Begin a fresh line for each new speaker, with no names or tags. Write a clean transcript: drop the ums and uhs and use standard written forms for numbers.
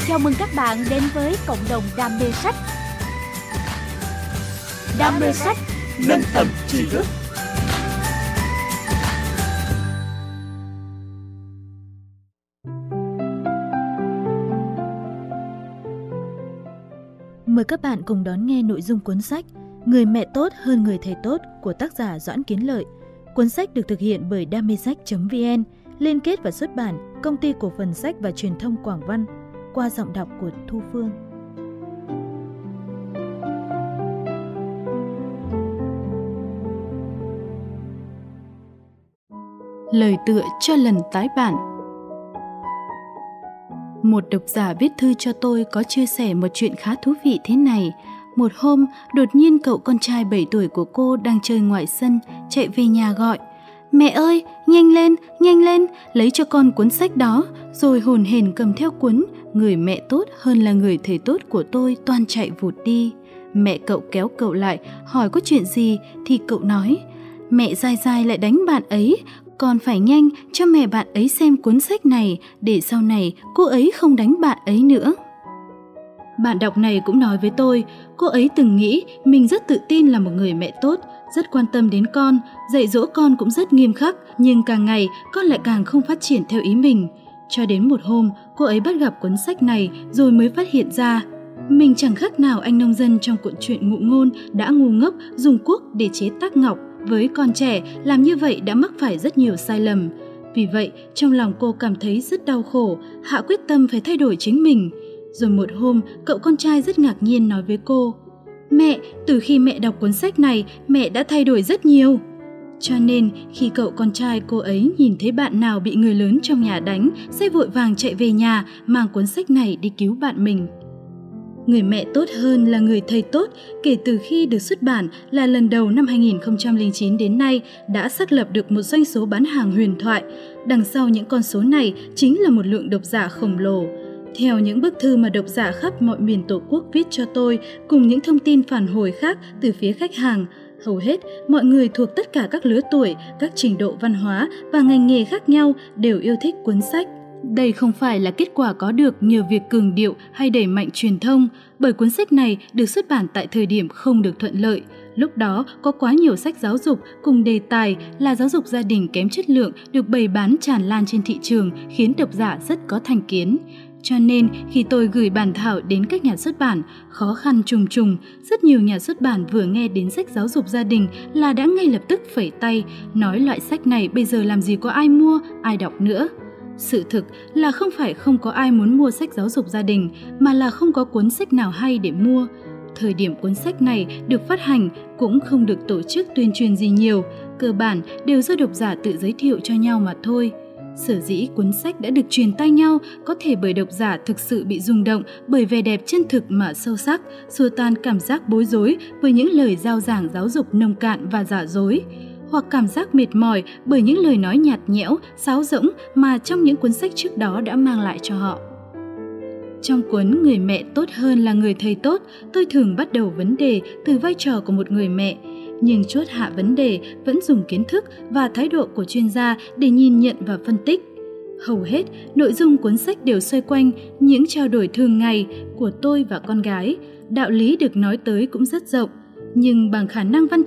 Chào mừng các bạn đến với cộng đồng đam mê sách. Đam mê sách, nâng tầm tri thức.
Mời các bạn cùng đón nghe nội dung cuốn sách Người mẹ tốt hơn người thầy tốt của tác giả Doãn Kiến Lợi. Cuốn sách được thực hiện bởi damesách.vn, liên kết và xuất bản Công ty Cổ phần Sách và Truyền thông Quảng Văn, qua giọng đọc của Thu Phương.
Lời tựa cho lần tái bản. Một độc giả viết thư cho tôi có chia sẻ một chuyện khá thú vị thế này. Một hôm, đột nhiên cậu con trai 7 tuổi của cô đang chơi ngoài sân, chạy về nhà gọi: "Mẹ ơi, nhanh lên, lấy cho con cuốn sách đó." Rồi hồn hển cầm theo cuốn Người mẹ tốt hơn là người thầy tốt của tôi toan chạy vụt đi. Mẹ cậu kéo cậu lại, hỏi có chuyện gì thì cậu nói: "Mẹ dai dai lại đánh bạn ấy, con phải nhanh cho mẹ bạn ấy xem cuốn sách này để sau này cô ấy không đánh bạn ấy nữa." Bạn đọc này cũng nói với tôi, cô ấy từng nghĩ mình rất tự tin là một người mẹ tốt, rất quan tâm đến con, dạy dỗ con cũng rất nghiêm khắc, nhưng càng ngày con lại càng không phát triển theo ý mình. Cho đến một hôm, cô ấy bắt gặp cuốn sách này rồi mới phát hiện ra mình chẳng khác nào anh nông dân trong cuộn truyện ngụ ngôn đã ngu ngốc dùng cuốc để chế tác ngọc. Với con trẻ, làm như vậy đã mắc phải rất nhiều sai lầm. Vì vậy, trong lòng cô cảm thấy rất đau khổ, hạ quyết tâm phải thay đổi chính mình. Rồi một hôm, cậu con trai rất ngạc nhiên nói với cô: "Mẹ, từ khi mẹ đọc cuốn sách này, mẹ đã thay đổi rất nhiều." Cho nên, khi cậu con trai cô ấy nhìn thấy bạn nào bị người lớn trong nhà đánh, sẽ vội vàng chạy về nhà mang cuốn sách này đi cứu bạn mình. Người mẹ tốt hơn là người thầy tốt kể từ khi được xuất bản là lần đầu năm 2009 đến nay đã xác lập được một doanh số bán hàng huyền thoại. Đằng sau những con số này chính là một lượng độc giả khổng lồ. Theo những bức thư mà độc giả khắp mọi miền Tổ quốc viết cho tôi, cùng những thông tin phản hồi khác từ phía khách hàng, hầu hết mọi người thuộc tất cả các lứa tuổi, các trình độ văn hóa và ngành nghề khác nhau đều yêu thích cuốn sách. Đây không phải là kết quả có được nhờ việc cường điệu hay đẩy mạnh truyền thông, bởi cuốn sách này được xuất bản tại thời điểm không được thuận lợi. Lúc đó có quá nhiều sách giáo dục cùng đề tài là giáo dục gia đình kém chất lượng được bày bán tràn lan trên thị trường, khiến độc giả rất có thành kiến. Cho nên khi tôi gửi bản thảo đến các nhà xuất bản, khó khăn trùng trùng, rất nhiều nhà xuất bản vừa nghe đến sách giáo dục gia đình là đã ngay lập tức phẩy tay, nói loại sách này bây giờ làm gì có ai mua, ai đọc nữa. Sự thực là không phải không có ai muốn mua sách giáo dục gia đình, mà là không có cuốn sách nào hay để mua. Thời điểm cuốn sách này được phát hành cũng không được tổ chức tuyên truyền gì nhiều, cơ bản đều do độc giả tự giới thiệu cho nhau mà thôi. Sở dĩ cuốn sách đã được truyền tay nhau có thể bởi độc giả thực sự bị rung động bởi vẻ đẹp chân thực mà sâu sắc, xua tan cảm giác bối rối với những lời giao giảng giáo dục nông cạn và giả dối, hoặc cảm giác mệt mỏi bởi những lời nói nhạt nhẽo, sáo rỗng mà trong những cuốn sách trước đó đã mang lại cho họ. Trong cuốn Người mẹ tốt hơn là người thầy tốt, tôi thường bắt đầu vấn đề từ vai trò của một người mẹ, nhưng chốt hạ vấn đề vẫn dùng kiến thức và thái độ của chuyên gia để nhìn nhận và phân tích. Hầu hết, nội dung cuốn sách đều xoay quanh những trao đổi thường ngày của tôi và con gái. Đạo lý được nói tới cũng rất rộng, nhưng bằng khả năng văn